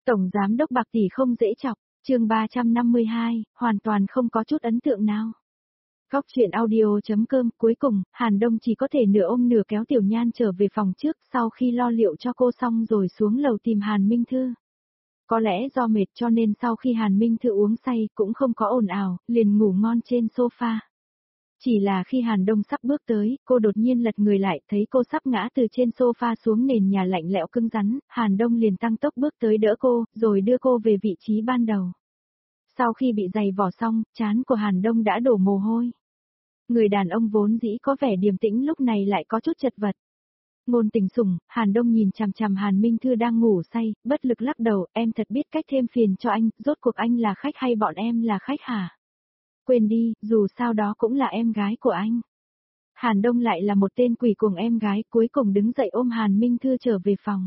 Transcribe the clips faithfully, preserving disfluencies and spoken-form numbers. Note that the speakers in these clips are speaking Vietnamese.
Tổng giám đốc Bạc tỷ không dễ chọc, chương ba trăm năm mươi hai, hoàn toàn không có chút ấn tượng nào. Góc truyện audio.com. Cuối cùng, Hàn Đông chỉ có thể nửa ôm nửa kéo Tiểu Nhan trở về phòng trước, sau khi lo liệu cho cô xong rồi xuống lầu tìm Hàn Minh Thư. Có lẽ do mệt cho nên sau khi Hàn Minh Thư uống say cũng không có ồn ào, liền ngủ ngon trên sofa. Chỉ là khi Hàn Đông sắp bước tới, cô đột nhiên lật người lại, thấy cô sắp ngã từ trên sofa xuống nền nhà lạnh lẽo cứng rắn, Hàn Đông liền tăng tốc bước tới đỡ cô, rồi đưa cô về vị trí ban đầu. Sau khi bị giày vò xong, trán của Hàn Đông đã đổ mồ hôi. Người đàn ông vốn dĩ có vẻ điềm tĩnh lúc này lại có chút chật vật. Ngôn Tình Sủng, Hàn Đông nhìn chằm chằm Hàn Minh Thư đang ngủ say, bất lực lắc đầu, em thật biết cách thêm phiền cho anh, rốt cuộc anh là khách hay bọn em là khách hả? Quên đi, dù sao đó cũng là em gái của anh. Hàn Đông lại là một tên quỷ cuồng em gái, cuối cùng đứng dậy ôm Hàn Minh Thư trở về phòng.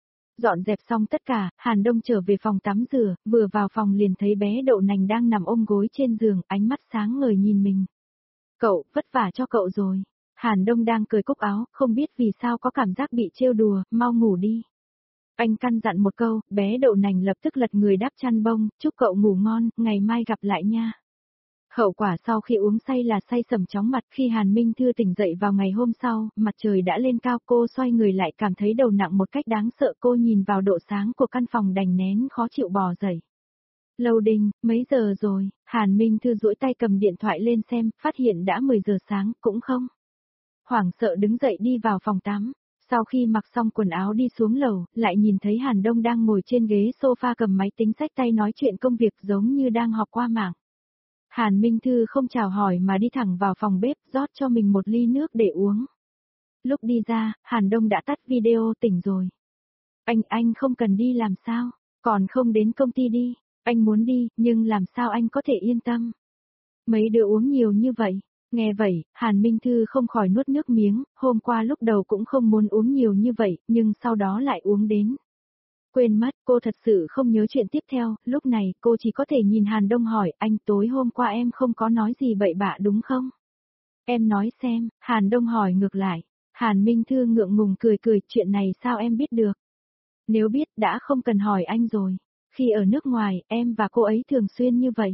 Dọn dẹp xong tất cả, Hàn Đông trở về phòng tắm rửa, vừa vào phòng liền thấy bé Đậu Nành đang nằm ôm gối trên giường, ánh mắt sáng ngời nhìn mình. Cậu, vất vả cho cậu rồi. Hàn Đông đang cởi cúc áo, không biết vì sao có cảm giác bị trêu đùa, mau ngủ đi. Anh căn dặn một câu, bé Đậu Nành lập tức lật người đắp chăn bông, chúc cậu ngủ ngon, ngày mai gặp lại nha. Hậu quả sau khi uống say là say sẩm chóng mặt, khi Hàn Minh Thư tỉnh dậy vào ngày hôm sau, mặt trời đã lên cao, cô xoay người lại cảm thấy đầu nặng một cách đáng sợ, cô nhìn vào độ sáng của căn phòng đành nén khó chịu bò dậy. Loading, mấy giờ rồi? Hàn Minh Thư duỗi tay cầm điện thoại lên xem, phát hiện đã mười giờ sáng, cũng không. Hoảng sợ đứng dậy đi vào phòng tắm. Sau khi mặc xong quần áo đi xuống lầu, lại nhìn thấy Hàn Đông đang ngồi trên ghế sofa cầm máy tính xách tay nói chuyện công việc giống như đang họp qua mạng. Hàn Minh Thư không chào hỏi mà đi thẳng vào phòng bếp, rót cho mình một ly nước để uống. Lúc đi ra, Hàn Đông đã tắt video, tỉnh rồi. Anh, anh không cần đi làm sao? Còn không đến công ty đi. Anh muốn đi, nhưng làm sao anh có thể yên tâm? Mấy đứa uống nhiều như vậy. Nghe vậy, Hàn Minh Thư không khỏi nuốt nước miếng, hôm qua lúc đầu cũng không muốn uống nhiều như vậy, nhưng sau đó lại uống đến. Quên mất, cô thật sự không nhớ chuyện tiếp theo, lúc này cô chỉ có thể nhìn Hàn Đông hỏi, anh tối hôm qua em không có nói gì bậy bạ đúng không? Em nói xem, Hàn Đông hỏi ngược lại. Hàn Minh Thư ngượng ngùng cười cười, chuyện này sao em biết được? Nếu biết đã không cần hỏi anh rồi. Khi ở nước ngoài, em và cô ấy thường xuyên như vậy.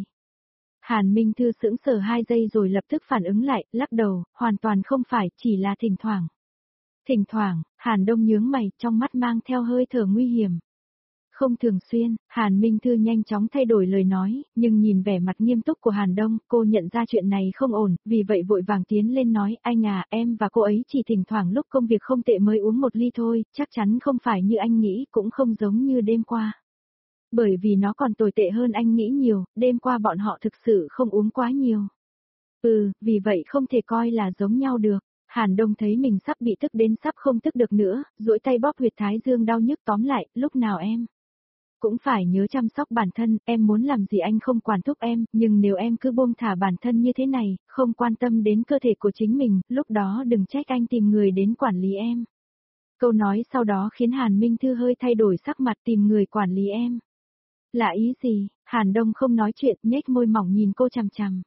Hàn Minh Thư sững sờ hai giây rồi lập tức phản ứng lại, lắc đầu, hoàn toàn không phải, chỉ là thỉnh thoảng. Thỉnh thoảng, Hàn Đông nhướng mày, trong mắt mang theo hơi thở nguy hiểm. Không thường xuyên, Hàn Minh Thư nhanh chóng thay đổi lời nói, nhưng nhìn vẻ mặt nghiêm túc của Hàn Đông, cô nhận ra chuyện này không ổn, vì vậy vội vàng tiến lên nói, anh à, em và cô ấy chỉ thỉnh thoảng lúc công việc không tệ mới uống một ly thôi, chắc chắn không phải như anh nghĩ, cũng không giống như đêm qua. Bởi vì nó còn tồi tệ hơn anh nghĩ nhiều, đêm qua bọn họ thực sự không uống quá nhiều. Ừ, vì vậy không thể coi là giống nhau được. Hàn Đông thấy mình sắp bị tức đến sắp không tức được nữa, duỗi tay bóp huyệt thái dương đau nhức, tóm lại, lúc nào em cũng phải nhớ chăm sóc bản thân, em muốn làm gì anh không quản thúc em, nhưng nếu em cứ buông thả bản thân như thế này, không quan tâm đến cơ thể của chính mình, lúc đó đừng trách anh tìm người đến quản lý em. Câu nói sau đó khiến Hàn Minh Thư hơi thay đổi sắc mặt, tìm người quản lý em. Là ý gì? Hàn Đông không nói chuyện, nhếch môi mỏng nhìn cô chằm chằm.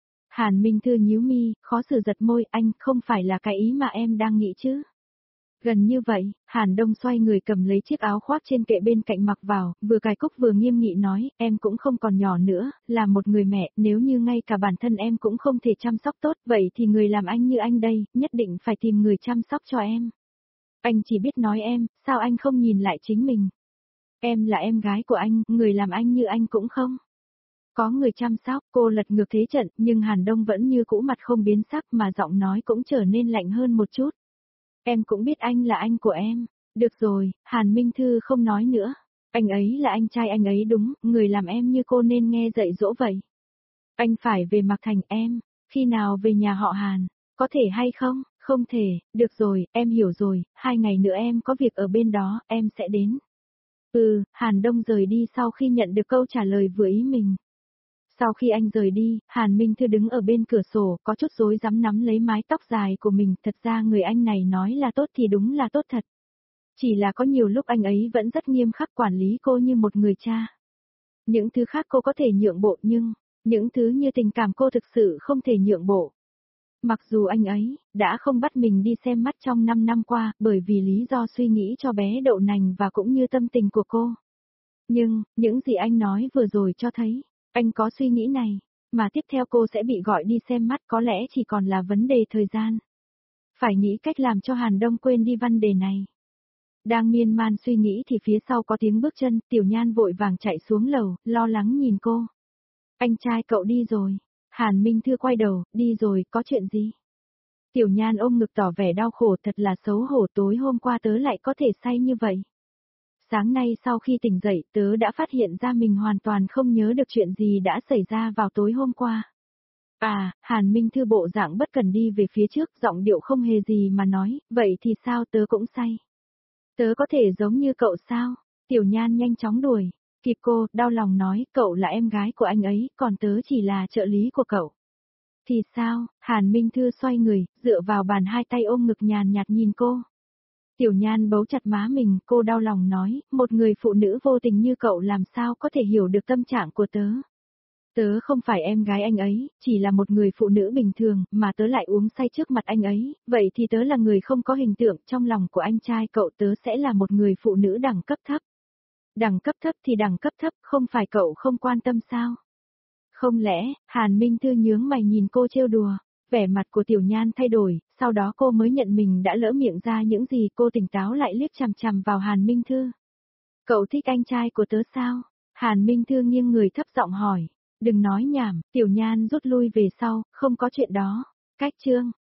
Hàn Minh Thư nhíu mi, khó xử giật môi, anh không phải là cái ý mà em đang nghĩ chứ? Gần như vậy, Hàn Đông xoay người cầm lấy chiếc áo khoác trên kệ bên cạnh mặc vào, vừa cài cúc vừa nghiêm nghị nói, em cũng không còn nhỏ nữa, là một người mẹ, nếu như ngay cả bản thân em cũng không thể chăm sóc tốt, vậy thì người làm anh như anh đây, nhất định phải tìm người chăm sóc cho em. Anh chỉ biết nói em, sao anh không nhìn lại chính mình? Em là em gái của anh, người làm anh như anh cũng không. Có người chăm sóc, cô lật ngược thế trận, nhưng Hàn Đông vẫn như cũ mặt không biến sắc mà giọng nói cũng trở nên lạnh hơn một chút. Em cũng biết anh là anh của em. Được rồi, Hàn Minh Thư không nói nữa. Anh ấy là anh trai anh ấy đúng, người làm em như cô nên nghe dạy dỗ vậy. Anh phải về Mạc Thành em, khi nào về nhà họ Hàn, có thể hay không? Không thể, được rồi, em hiểu rồi, hai ngày nữa em có việc ở bên đó, em sẽ đến. Ừ, Hàn Đông rời đi sau khi nhận được câu trả lời vừa ý mình. Sau khi anh rời đi, Hàn Minh Thư đứng ở bên cửa sổ, có chút rối rắm nắm lấy mái tóc dài của mình, thật ra người anh này nói là tốt thì đúng là tốt thật. Chỉ là có nhiều lúc anh ấy vẫn rất nghiêm khắc quản lý cô như một người cha. Những thứ khác cô có thể nhượng bộ nhưng, những thứ như tình cảm cô thực sự không thể nhượng bộ. Mặc dù anh ấy đã không bắt mình đi xem mắt trong năm năm qua, bởi vì lý do suy nghĩ cho bé Đậu Nành và cũng như tâm tình của cô. Nhưng, những gì anh nói vừa rồi cho thấy, anh có suy nghĩ này, mà tiếp theo cô sẽ bị gọi đi xem mắt có lẽ chỉ còn là vấn đề thời gian. Phải nghĩ cách làm cho Hàn Đông quên đi vấn đề này. Đang miên man suy nghĩ thì phía sau có tiếng bước chân, Tiểu Nhan vội vàng chạy xuống lầu, lo lắng nhìn cô. Anh trai cậu đi rồi. Hàn Minh Thư quay đầu, đi rồi, có chuyện gì? Tiểu Nhan ôm ngực tỏ vẻ đau khổ, thật là xấu hổ, tối hôm qua tớ lại có thể say như vậy. Sáng nay sau khi tỉnh dậy, tớ đã phát hiện ra mình hoàn toàn không nhớ được chuyện gì đã xảy ra vào tối hôm qua. À, Hàn Minh Thư bộ dạng bất cần đi về phía trước, giọng điệu không hề gì mà nói, vậy thì sao, tớ cũng say. Tớ có thể giống như cậu sao? Tiểu Nhan nhanh chóng đuổi. Kịp cô, đau lòng nói, cậu là em gái của anh ấy, còn tớ chỉ là trợ lý của cậu. Thì sao? Hàn Minh Thư xoay người, dựa vào bàn hai tay ôm ngực nhàn nhạt nhìn cô. Tiểu Nhan bấu chặt má mình, cô đau lòng nói, một người phụ nữ vô tình như cậu làm sao có thể hiểu được tâm trạng của tớ. Tớ không phải em gái anh ấy, chỉ là một người phụ nữ bình thường, mà tớ lại uống say trước mặt anh ấy, vậy thì tớ là người không có hình tượng, trong lòng của anh trai cậu tớ sẽ là một người phụ nữ đẳng cấp thấp. Đẳng cấp thấp thì đẳng cấp thấp, không phải cậu không quan tâm sao? Không lẽ, Hàn Minh Thư nhướng mày nhìn cô trêu đùa, vẻ mặt của Tiểu Nhan thay đổi, sau đó cô mới nhận mình đã lỡ miệng ra những gì, cô tỉnh táo lại liếc chằm chằm vào Hàn Minh Thư. Cậu thích anh trai của tớ sao? Hàn Minh Thư nghiêng người thấp giọng hỏi. Đừng nói nhảm, Tiểu Nhan rút lui về sau, không có chuyện đó. Cách chương.